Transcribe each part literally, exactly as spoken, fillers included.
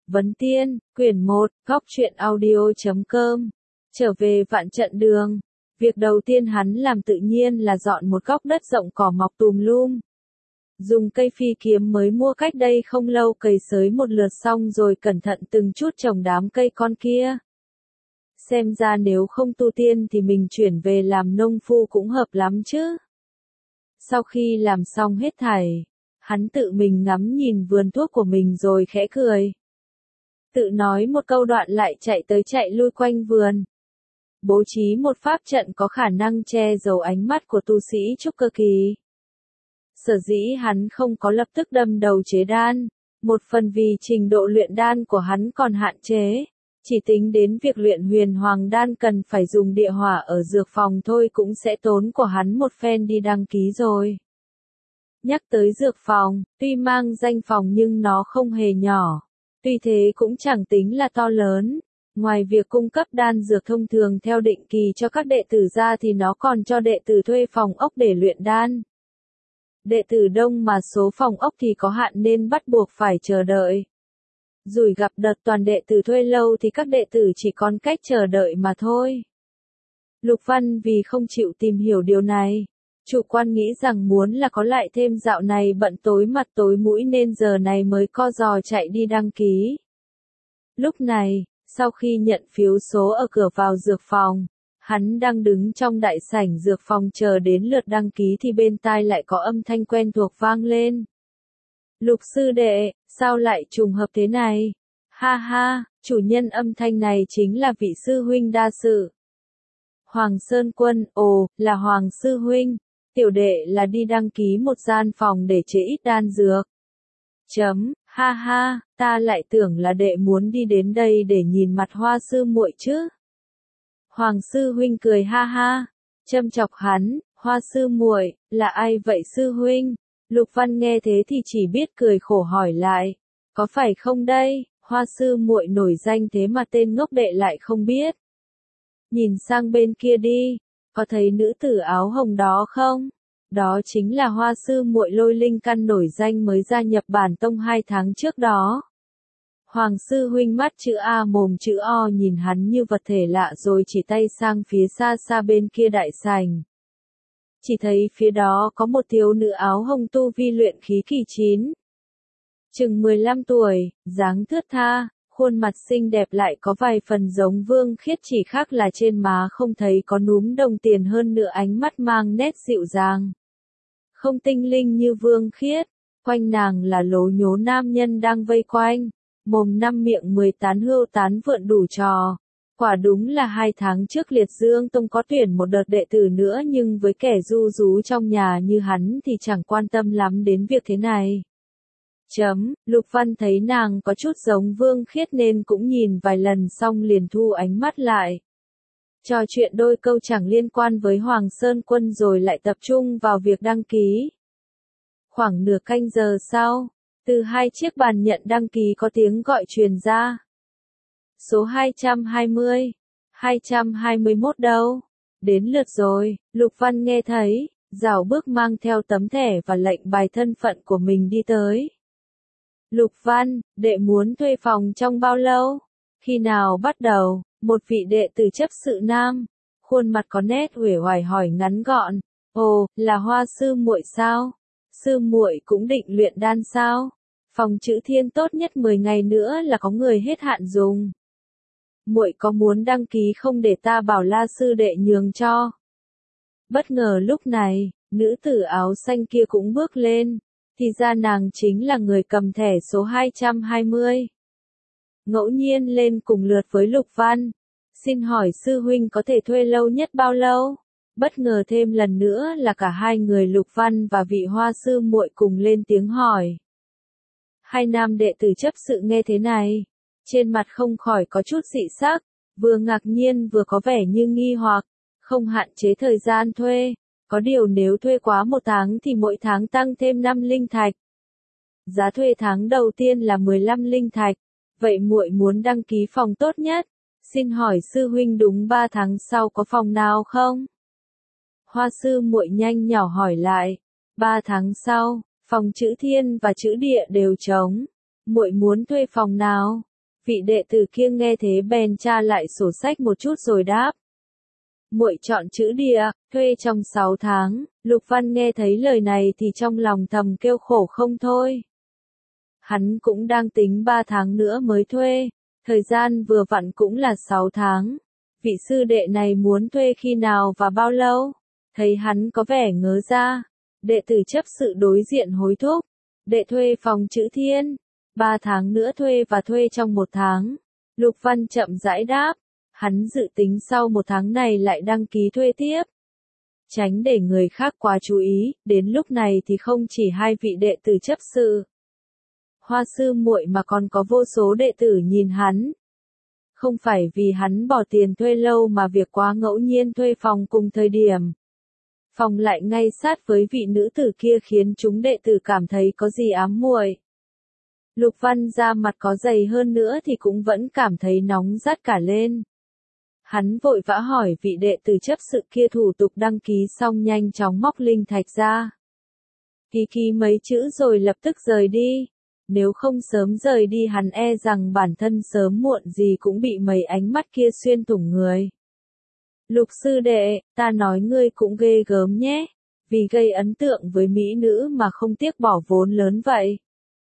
Vấn Tiên, quyển một, góc truyện audio chấm com. Trở về vạn trận đường. Việc đầu tiên hắn làm tự nhiên là dọn một góc đất rộng cỏ mọc tùm lum. Dùng cây phi kiếm mới mua cách đây không lâu cày xới một lượt xong rồi cẩn thận từng chút trồng đám cây con kia. Xem ra nếu không tu tiên thì mình chuyển về làm nông phu cũng hợp lắm chứ. Sau khi làm xong hết thảy, hắn tự mình ngắm nhìn vườn thuốc của mình rồi khẽ cười. Tự nói một câu đoạn lại chạy tới chạy lui quanh vườn. Bố trí một pháp trận có khả năng che giấu ánh mắt của tu sĩ trúc cơ kỳ. Sở dĩ hắn không có lập tức đâm đầu chế đan, một phần vì trình độ luyện đan của hắn còn hạn chế, chỉ tính đến việc luyện huyền hoàng đan cần phải dùng địa hỏa ở dược phòng thôi cũng sẽ tốn của hắn một phen đi đăng ký rồi. Nhắc tới dược phòng, tuy mang danh phòng nhưng nó không hề nhỏ, tuy thế cũng chẳng tính là to lớn. Ngoài việc cung cấp đan dược thông thường theo định kỳ cho các đệ tử ra thì nó còn cho đệ tử thuê phòng ốc để luyện đan. Đệ tử đông mà số phòng ốc thì có hạn nên bắt buộc phải chờ đợi. Rủi gặp đợt toàn đệ tử thuê lâu thì các đệ tử chỉ còn cách chờ đợi mà thôi. Lục Văn vì không chịu tìm hiểu điều này, chủ quan nghĩ rằng muốn là có lại thêm dạo này bận tối mặt tối mũi nên giờ này mới co giò chạy đi đăng ký. Lúc này, sau khi nhận phiếu số ở cửa vào dược phòng, hắn đang đứng trong đại sảnh dược phòng chờ đến lượt đăng ký thì bên tai lại có âm thanh quen thuộc vang lên. Lục sư đệ, sao lại trùng hợp thế này? Ha ha, chủ nhân âm thanh này chính là vị sư huynh đa sự. Hoàng Sơn Quân, ồ, là Hoàng sư huynh, tiểu đệ là đi đăng ký một gian phòng để chế ít đan dược. Chấm, ha ha, ta lại tưởng là đệ muốn đi đến đây để nhìn mặt Hoa sư muội chứ. Hoàng sư huynh cười ha ha, châm chọc hắn, Hoa sư muội, là ai vậy sư huynh? Lục Văn nghe thế thì chỉ biết cười khổ hỏi lại, có phải không đây, Hoa sư muội nổi danh thế mà tên ngốc đệ lại không biết. Nhìn sang bên kia đi, có thấy nữ tử áo hồng đó không? Đó chính là Hoa sư muội Lôi Linh Căn nổi danh mới gia nhập bản tông hai tháng trước đó. Hoàng sư huynh mắt chữ A mồm chữ O nhìn hắn như vật thể lạ rồi chỉ tay sang phía xa xa bên kia đại sảnh. Chỉ thấy phía đó có một thiếu nữ áo hồng tu vi luyện khí kỳ chín. Chừng mười lăm tuổi, dáng thướt tha, khuôn mặt xinh đẹp lại có vài phần giống Vương Khiết chỉ khác là trên má không thấy có núm đồng tiền hơn nữa ánh mắt mang nét dịu dàng. Không tinh linh như Vương Khiết, quanh nàng là lố nhố nam nhân đang vây quanh, mồm năm miệng mười tán hươu tán vượn đủ trò. Quả đúng là hai tháng trước Liệt Dương Tông có tuyển một đợt đệ tử nữa nhưng với kẻ du rú trong nhà như hắn thì chẳng quan tâm lắm đến việc thế này. Chấm, Lục Văn thấy nàng có chút giống Vương Khiết nên cũng nhìn vài lần xong liền thu ánh mắt lại. Trò chuyện đôi câu chẳng liên quan với Hoàng Sơn Quân rồi lại tập trung vào việc đăng ký. Khoảng nửa canh giờ sau, từ hai chiếc bàn nhận đăng ký có tiếng gọi truyền ra. Số hai trăm hai mươi, hai trăm hai mươi mốt đâu? Đến lượt rồi, Lục Văn nghe thấy, rảo bước mang theo tấm thẻ và lệnh bài thân phận của mình đi tới. Lục Văn, đệ muốn thuê phòng trong bao lâu? Khi nào bắt đầu? Một vị đệ tử chấp sự nam, khuôn mặt có nét uể oải hỏi ngắn gọn. Ồ, là Hoa sư muội sao? Sư muội cũng định luyện đan sao? Phòng chữ thiên tốt nhất mười ngày nữa là có người hết hạn dùng. Muội có muốn đăng ký không để ta bảo La sư đệ nhường cho? Bất ngờ lúc này, nữ tử áo xanh kia cũng bước lên, thì ra nàng chính là người cầm thẻ số hai trăm hai mươi. Ngẫu nhiên lên cùng lượt với Lục Văn. Xin hỏi sư huynh có thể thuê lâu nhất bao lâu? Bất ngờ thêm lần nữa là cả hai người Lục Văn và vị Hoa sư muội cùng lên tiếng hỏi. Hai nam đệ tử chấp sự nghe thế này, trên mặt không khỏi có chút dị sắc, vừa ngạc nhiên vừa có vẻ như nghi hoặc, không hạn chế thời gian thuê, có điều nếu thuê quá một tháng thì mỗi tháng tăng thêm năm linh thạch. Giá thuê tháng đầu tiên là mười lăm linh thạch, vậy muội muốn đăng ký phòng tốt nhất, xin hỏi sư huynh đúng ba tháng sau có phòng nào không? Hoa sư muội nhanh nhỏ hỏi lại, ba tháng sau, phòng chữ thiên và chữ địa đều trống, muội muốn thuê phòng nào? Vị đệ tử kia nghe thế bèn tra lại sổ sách một chút rồi đáp. Muội chọn chữ địa, thuê trong sáu tháng. Lục Văn nghe thấy lời này thì trong lòng thầm kêu khổ không thôi. Hắn cũng đang tính ba tháng nữa mới thuê, thời gian vừa vặn cũng là sáu tháng. Vị sư đệ này muốn thuê khi nào và bao lâu? Thấy hắn có vẻ ngớ ra, đệ tử chấp sự đối diện hối thúc. Đệ thuê phòng chữ thiên, ba tháng nữa thuê và thuê trong một tháng. Lục Văn chậm rãi đáp, hắn dự tính sau một tháng này lại đăng ký thuê tiếp. Tránh để người khác quá chú ý, đến lúc này thì không chỉ hai vị đệ tử chấp sự. Hoa sư muội mà còn có vô số đệ tử nhìn hắn. Không phải vì hắn bỏ tiền thuê lâu mà việc quá ngẫu nhiên thuê phòng cùng thời điểm. Phòng lại ngay sát với vị nữ tử kia khiến chúng đệ tử cảm thấy có gì ám muội. Lục Văn da mặt có dày hơn nữa thì cũng vẫn cảm thấy nóng rát cả lên. Hắn vội vã hỏi vị đệ tử chấp sự kia thủ tục đăng ký xong nhanh chóng móc linh thạch ra. Ký ký mấy chữ rồi lập tức rời đi. Nếu không sớm rời đi hắn e rằng bản thân sớm muộn gì cũng bị mấy ánh mắt kia xuyên thủng người. Lục sư đệ, ta nói ngươi cũng ghê gớm nhé, vì gây ấn tượng với mỹ nữ mà không tiếc bỏ vốn lớn vậy.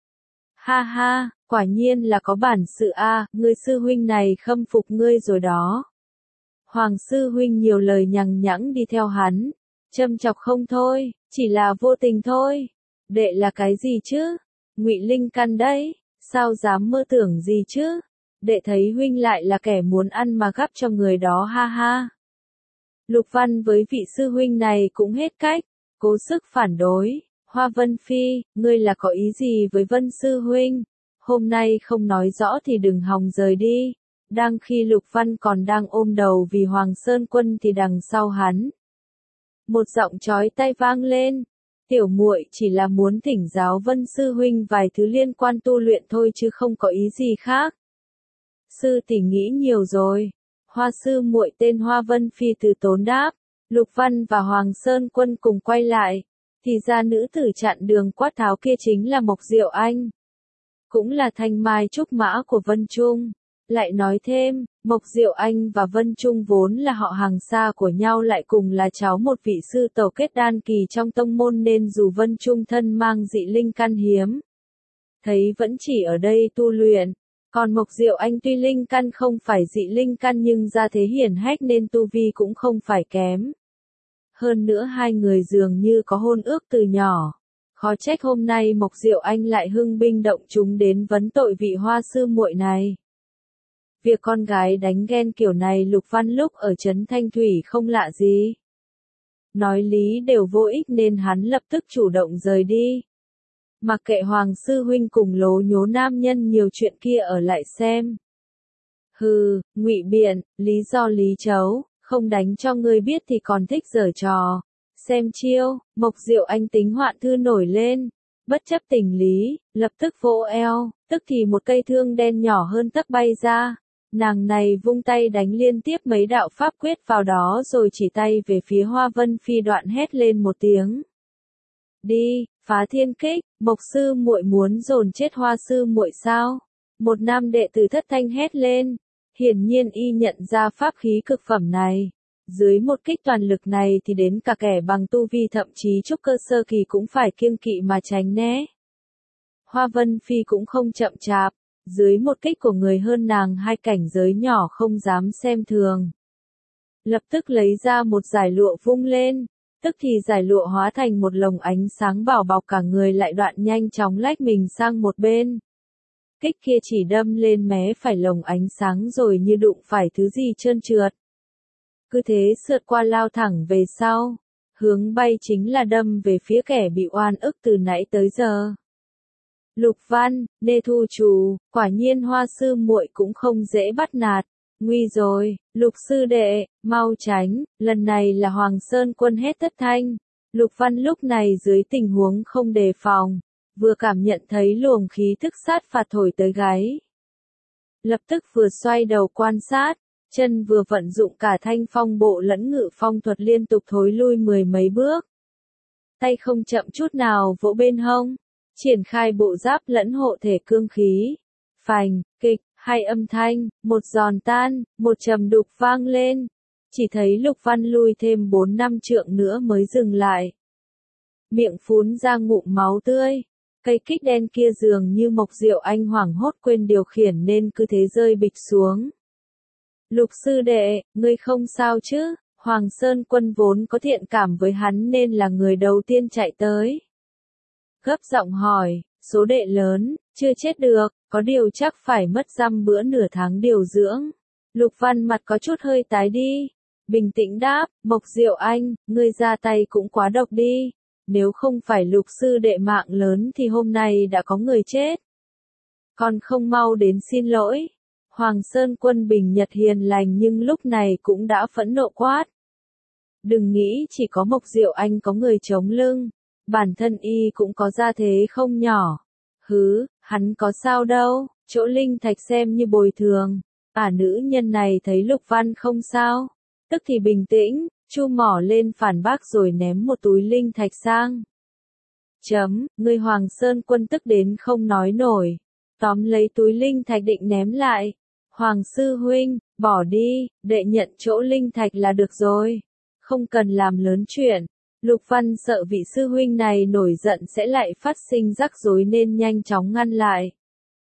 Ha ha, quả nhiên là có bản sự a, ngươi sư huynh này khâm phục ngươi rồi đó. Hoàng sư huynh nhiều lời nhằng nhẵng đi theo hắn, châm chọc không thôi, chỉ là vô tình thôi. Đệ là cái gì chứ? Ngụy Linh Căn đấy, sao dám mơ tưởng gì chứ? Đệ thấy huynh lại là kẻ muốn ăn mà gắp cho người đó ha ha. Lục Văn với vị sư huynh này cũng hết cách, cố sức phản đối. Hoa Vân Phi, ngươi là có ý gì với Vân sư huynh? Hôm nay không nói rõ thì đừng hòng rời đi. Đang khi Lục Văn còn đang ôm đầu vì Hoàng Sơn Quân thì đằng sau hắn. Một giọng chói tai vang lên. Tiểu muội chỉ là muốn thỉnh giáo Vân sư huynh vài thứ liên quan tu luyện thôi chứ không có ý gì khác. Sư tỷ nghĩ nhiều rồi. Hoa sư muội tên Hoa Vân Phi từ tốn đáp. Lục Văn và Hoàng Sơn Quân cùng quay lại. Thì ra nữ tử chặn đường quát tháo kia chính là Mộc Diệu Anh. Cũng là thanh mai trúc mã của Vân Trung. Lại nói thêm, Mộc Diệu Anh và Vân Trung vốn là họ hàng xa của nhau lại cùng là cháu một vị sư tẩu kết đan kỳ trong tông môn nên dù Vân Trung thân mang dị linh căn hiếm. Thấy vẫn chỉ ở đây tu luyện. Còn Mộc Diệu Anh tuy linh căn không phải dị linh căn nhưng ra thế hiển hách nên tu vi cũng không phải kém. Hơn nữa hai người dường như có hôn ước từ nhỏ. Khó trách hôm nay Mộc Diệu Anh lại hưng binh động chúng đến vấn tội vị hoa sư muội này. Việc con gái đánh ghen kiểu này Lục Văn lúc ở trấn Thanh Thủy không lạ gì. Nói lý đều vô ích nên hắn lập tức chủ động rời đi. Mặc kệ Hoàng sư huynh cùng lố nhố nam nhân nhiều chuyện kia ở lại xem. Hừ, ngụy biện, lý do lý chấu, không đánh cho ngươi biết thì còn thích giở trò. Xem chiêu, Mộc Diệu Anh tính hoạn thư nổi lên. Bất chấp tình lý, lập tức vỗ eo, tức thì một cây thương đen nhỏ hơn tấc bay ra. Nàng này vung tay đánh liên tiếp mấy đạo pháp quyết vào đó rồi chỉ tay về phía Hoa Vân Phi đoạn hét lên một tiếng. Đi, phá thiên kích, Mộc sư muội muốn dồn chết Hoa sư muội sao? Một nam đệ tử thất thanh hét lên. Hiển nhiên y nhận ra pháp khí cực phẩm này. Dưới một kích toàn lực này thì đến cả kẻ bằng tu vi thậm chí trúc cơ sơ kỳ cũng phải kiêng kỵ mà tránh né. Hoa Vân Phi cũng không chậm chạp. Dưới một kích của người hơn nàng hai cảnh giới nhỏ không dám xem thường. Lập tức lấy ra một dải lụa vung lên, tức thì dải lụa hóa thành một lồng ánh sáng bảo bọc cả người lại đoạn nhanh chóng lách mình sang một bên. Kích kia chỉ đâm lên mé phải lồng ánh sáng rồi như đụng phải thứ gì trơn trượt. Cứ thế sượt qua lao thẳng về sau, hướng bay chính là đâm về phía kẻ bị oan ức từ nãy tới giờ. Lục Văn, Nê Thu Trù, quả nhiên Hoa sư muội cũng không dễ bắt nạt. Nguy rồi, Lục sư đệ, mau tránh, lần này là Hoàng Sơn Quân hét thất thanh. Lục Văn lúc này dưới tình huống không đề phòng, vừa cảm nhận thấy luồng khí thức sát phạt thổi tới gáy. Lập tức vừa xoay đầu quan sát, chân vừa vận dụng cả thanh phong bộ lẫn ngự phong thuật liên tục thối lui mười mấy bước. Tay không chậm chút nào vỗ bên hông. Triển khai bộ giáp lẫn hộ thể cương khí. Phành, kịch, Hai âm thanh, một giòn tan, một trầm đục vang lên. Chỉ thấy Lục Văn lui thêm bốn năm trượng nữa mới dừng lại. Miệng phún ra ngụm máu tươi. Cây kích đen kia dường như Mộc Diệu Anh hoảng hốt quên điều khiển nên cứ thế rơi bịch xuống. Lục sư đệ, ngươi không sao chứ? Hoàng Sơn Quân vốn có thiện cảm với hắn nên là người đầu tiên chạy tới. Gấp giọng hỏi, số đệ lớn, chưa chết được, có điều chắc phải mất dăm bữa nửa tháng điều dưỡng. Lục Văn mặt có chút hơi tái đi. Bình tĩnh đáp, Mộc Diệu Anh, ngươi ra tay cũng quá độc đi. Nếu không phải Lục sư đệ mạng lớn thì hôm nay đã có người chết. Còn không mau đến xin lỗi. Hoàng Sơn Quân bình nhật hiền lành nhưng lúc này cũng đã phẫn nộ quát. Đừng nghĩ chỉ có Mộc Diệu Anh có người chống lưng. Bản thân y cũng có gia thế không nhỏ. Hứ, hắn có sao đâu, chỗ linh thạch xem như bồi thường. À nữ nhân này thấy Lục Văn không sao. Tức thì bình tĩnh, chu mỏ lên phản bác rồi ném một túi linh thạch sang. Chấm, người Hoàng Sơn Quân tức đến không nói nổi. Tóm lấy túi linh thạch định ném lại. Hoàng sư huynh, bỏ đi, đệ nhận chỗ linh thạch là được rồi. Không cần làm lớn chuyện. Lục Văn sợ vị sư huynh này nổi giận sẽ lại phát sinh rắc rối nên nhanh chóng ngăn lại.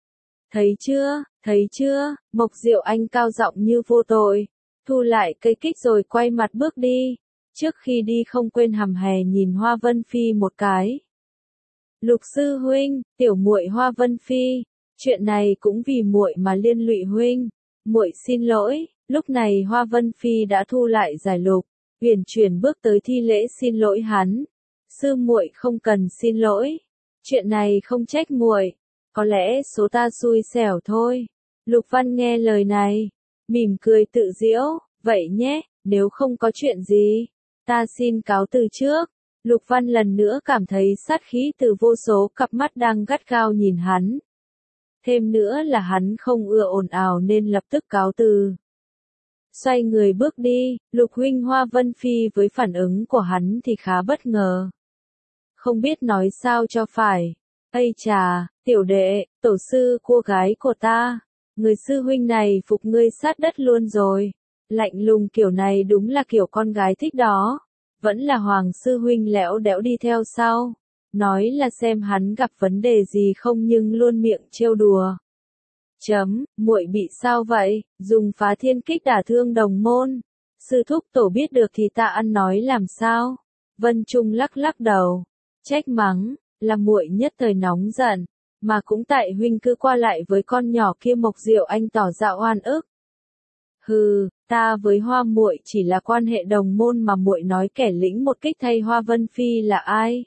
Thấy chưa, thấy chưa, Mộc Diệu Anh cao giọng như vô tội. Thu lại cây kích rồi quay mặt bước đi. Trước khi đi không quên hằm hè nhìn Hoa Vân Phi một cái. Lục sư huynh, tiểu muội Hoa Vân Phi, chuyện này cũng vì muội mà liên lụy huynh. Muội xin lỗi. Lúc này Hoa Vân Phi đã thu lại giải lục. Uyển chuyển bước tới thi lễ xin lỗi hắn. Sư muội không cần xin lỗi. Chuyện này không trách muội, có lẽ số ta xui xẻo thôi. Lục Văn nghe lời này, mỉm cười tự giễu, vậy nhé, nếu không có chuyện gì, ta xin cáo từ trước. Lục Văn lần nữa cảm thấy sát khí từ vô số cặp mắt đang gắt gao nhìn hắn. Thêm nữa là hắn không ưa ồn ào nên lập tức cáo từ. Xoay người bước đi, Lục huynh Hoa Vân Phi với phản ứng của hắn thì khá bất ngờ. Không biết nói sao cho phải. Ây chà, tiểu đệ, tổ sư cô gái của ta. Người sư huynh này phục ngươi sát đất luôn rồi. Lạnh lùng kiểu này đúng là kiểu con gái thích đó. Vẫn là Hoàng sư huynh lẽo đẽo đi theo sau. Nói là xem hắn gặp vấn đề gì không nhưng luôn miệng trêu đùa. Chấm, muội bị sao vậy, dùng phá thiên kích đả thương đồng môn. Sư thúc tổ biết được thì ta ăn nói làm sao. Vân Trung lắc lắc đầu, trách mắng, là muội nhất thời nóng giận, mà cũng tại huynh cứ qua lại với con nhỏ kia Mộc Diệu Anh tỏ ra oan ức. Hừ, ta với Hoa muội chỉ là quan hệ đồng môn mà muội nói kẻ lĩnh một kích thay Hoa Vân Phi là ai?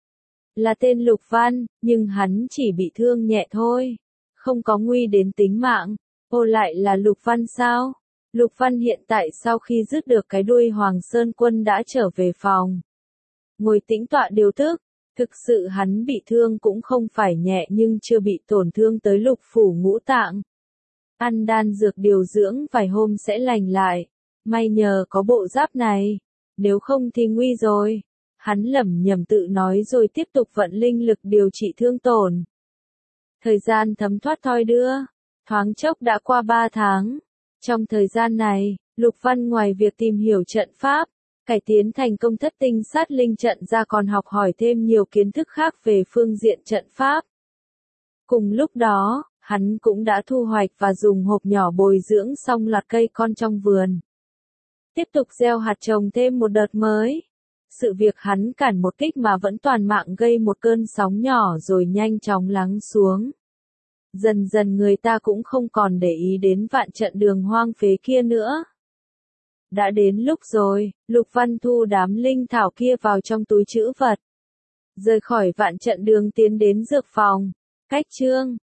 Là tên Lục Văn, nhưng hắn chỉ bị thương nhẹ thôi. Không có nguy đến tính mạng. Ô lại là Lục Văn sao? Lục Văn hiện tại sau khi dứt được cái đuôi Hoàng Sơn Quân đã trở về phòng. Ngồi tĩnh tọa điều tức. Thực sự hắn bị thương cũng không phải nhẹ nhưng chưa bị tổn thương tới lục phủ ngũ tạng. Ăn đan dược điều dưỡng vài hôm sẽ lành lại. May nhờ có bộ giáp này. Nếu không thì nguy rồi. Hắn lẩm nhẩm tự nói rồi tiếp tục vận linh lực điều trị thương tổn. Thời gian thấm thoát thoi đưa, thoáng chốc đã qua ba tháng. Trong thời gian này, Lục Văn ngoài việc tìm hiểu trận pháp, cải tiến thành công thất tinh sát linh trận ra còn học hỏi thêm nhiều kiến thức khác về phương diện trận pháp. Cùng lúc đó, hắn cũng đã thu hoạch và dùng hộp nhỏ bồi dưỡng xong loạt cây con trong vườn. Tiếp tục gieo hạt trồng thêm một đợt mới. Sự việc hắn cản một kích mà vẫn toàn mạng gây một cơn sóng nhỏ rồi nhanh chóng lắng xuống. Dần dần người ta cũng không còn để ý đến vạn trận đường hoang phế kia nữa. Đã đến lúc rồi, Lục Văn thu đám linh thảo kia vào trong túi trữ vật. Rời khỏi vạn trận đường tiến đến dược phòng. Cách chương